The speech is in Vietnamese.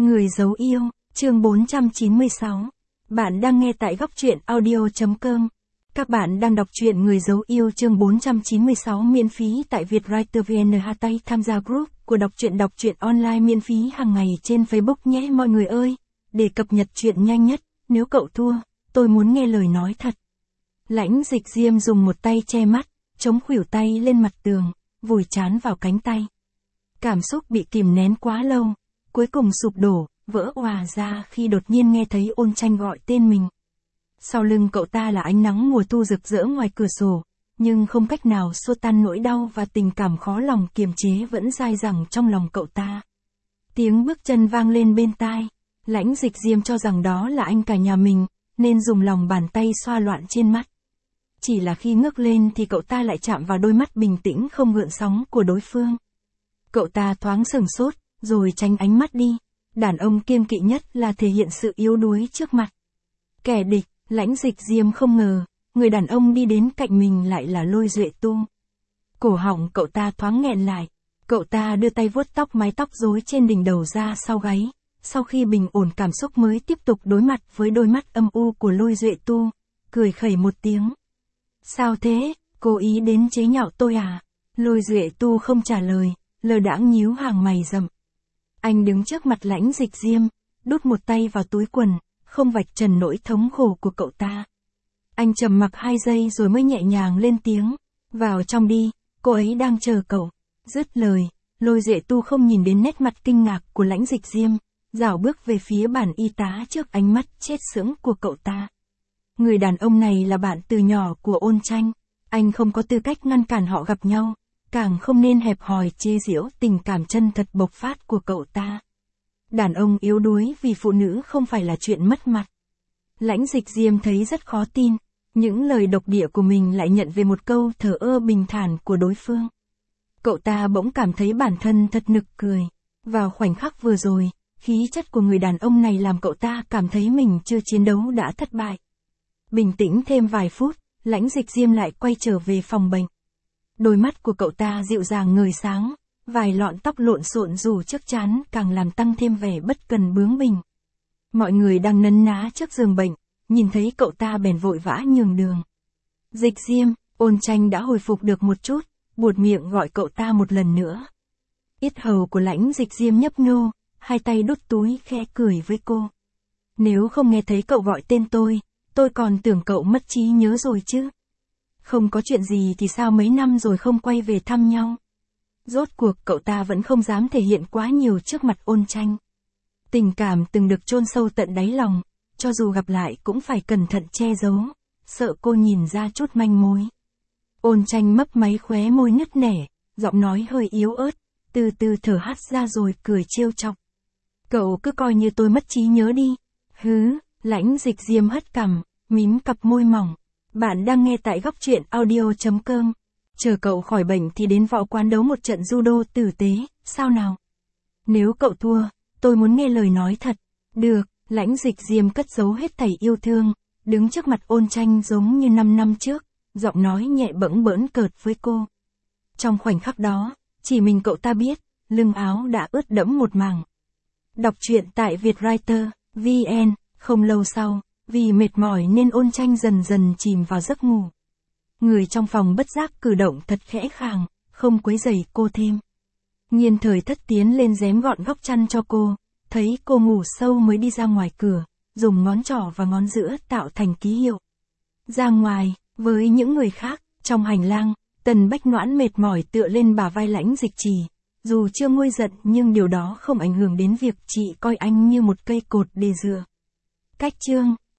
Người giấu yêu, chương 496. Bạn đang nghe tại góc truyện audio.com. Các bạn đang đọc truyện Người giấu yêu chương 496 miễn phí tại Vietwriter VN. Tay tham gia group của đọc truyện online miễn phí hàng ngày trên Facebook nhé mọi người ơi. Để cập nhật truyện nhanh nhất, nếu cậu thua, tôi muốn nghe lời nói thật. Lãnh Dịch Diêm dùng một tay che mắt, chống khuỷu tay lên mặt tường, vùi trán vào cánh tay. Cảm xúc bị kìm nén quá lâu, cuối cùng sụp đổ, vỡ òa ra khi đột nhiên nghe thấy Ôn Tranh gọi tên mình. Sau lưng cậu ta là ánh nắng mùa thu rực rỡ ngoài cửa sổ, nhưng không cách nào xua tan nỗi đau và tình cảm khó lòng kiềm chế vẫn dai dẳng trong lòng cậu ta. Tiếng bước chân vang lên bên tai, Lãnh Dịch Diêm cho rằng đó là anh cả nhà mình, nên dùng lòng bàn tay xoa loạn trên mắt. Chỉ là khi ngước lên thì cậu ta lại chạm vào đôi mắt bình tĩnh không gợn sóng của đối phương. Cậu ta thoáng sửng sốt, rồi tránh ánh mắt đi. Đàn ông kiêng kỵ nhất là thể hiện sự yếu đuối trước mặt kẻ địch. Lãnh Dịch Diêm không ngờ, người đàn ông đi đến cạnh mình lại là Lôi Duệ Tu. Cổ họng cậu ta thoáng nghẹn lại. Cậu ta đưa tay vuốt mái tóc rối trên đỉnh đầu ra sau gáy. Sau khi bình ổn cảm xúc mới tiếp tục đối mặt với đôi mắt âm u của Lôi Duệ Tu, cười khẩy một tiếng. Sao thế, cố ý đến chế nhạo tôi à? Lôi Duệ Tu không trả lời, lơ đãng nhíu hàng mày rậm. Anh đứng trước mặt Lãnh Dịch Diêm, đút một tay vào túi quần, không vạch trần nỗi thống khổ của cậu ta. Anh trầm mặc 2 giây rồi mới nhẹ nhàng lên tiếng, vào trong đi, cô ấy đang chờ cậu. Dứt lời, Lôi Duệ Tu không nhìn đến nét mặt kinh ngạc của Lãnh Dịch Diêm, rảo bước về phía bàn y tá trước ánh mắt chết sững của cậu ta. Người đàn ông này là bạn từ nhỏ của Ôn Tranh, anh không có tư cách ngăn cản họ gặp nhau, càng không nên hẹp hòi chê giễu tình cảm chân thật bộc phát của cậu ta. Đàn ông yếu đuối vì phụ nữ không phải là chuyện mất mặt. Lãnh Dịch Diêm thấy rất khó tin, những lời độc địa của mình lại nhận về một câu thờ ơ bình thản của đối phương. Cậu ta bỗng cảm thấy bản thân thật nực cười. Vào khoảnh khắc vừa rồi, khí chất của người đàn ông này làm cậu ta cảm thấy mình chưa chiến đấu đã thất bại. Bình tĩnh thêm vài phút, Lãnh Dịch Diêm lại quay trở về phòng bệnh. Đôi mắt của cậu ta dịu dàng ngời sáng, vài lọn tóc lộn xộn rủ trước trán càng làm tăng thêm vẻ bất cần bướng bỉnh. Mọi người đang nấn ná trước giường bệnh, nhìn thấy cậu ta bèn vội vã nhường đường. Dịch Diêm, Ôn Tranh đã hồi phục được một chút, buột miệng gọi cậu ta một lần nữa. Yết hầu của Lãnh Dịch Diêm nhấp nhô, hai tay đút túi khẽ cười với cô. Nếu không nghe thấy cậu gọi tên tôi còn tưởng cậu mất trí nhớ rồi chứ. Không có chuyện gì thì sao mấy năm rồi không quay về thăm nhau. Rốt cuộc cậu ta vẫn không dám thể hiện quá nhiều trước mặt Ôn Tranh. Tình cảm từng được chôn sâu tận đáy lòng, cho dù gặp lại cũng phải cẩn thận che giấu, sợ cô nhìn ra chút manh mối. Ôn Tranh mấp máy khóe môi nứt nẻ, giọng nói hơi yếu ớt, từ từ thở hắt ra rồi cười trêu chọc. Cậu cứ coi như tôi mất trí nhớ đi. Hứ, Lãnh Dịch Diêm hất cằm, mím cặp môi mỏng. Bạn đang nghe tại góc truyện audio.com. Chờ cậu khỏi bệnh thì đến võ quán đấu một trận judo tử tế, sao nào? Nếu cậu thua, tôi muốn nghe lời nói thật. Được, Lãnh Dịch Diêm cất giấu hết thảy yêu thương, đứng trước mặt Ôn Tranh giống như 5 năm trước, giọng nói nhẹ bẫng bỡn cợt với cô. Trong khoảnh khắc đó, chỉ mình cậu ta biết, lưng áo đã ướt đẫm một mảng. Đọc truyện tại Vietwriter VN. Không lâu sau, vì mệt mỏi nên Ôn Tranh dần dần chìm vào giấc ngủ. Người trong phòng bất giác cử động thật khẽ khàng, không quấy rầy cô thêm. Nghiên Thời Thất tiến lên rém gọn góc chăn cho cô, thấy cô ngủ sâu mới đi ra ngoài cửa, dùng ngón trỏ và ngón giữa tạo thành ký hiệu. Ra ngoài, với những người khác, trong hành lang, Tần Bách Noãn mệt mỏi tựa lên bả vai Lãnh Dịch Trì. Dù chưa nguôi giận nhưng điều đó không ảnh hưởng đến việc chị coi anh như một cây cột để dựa. Cách chương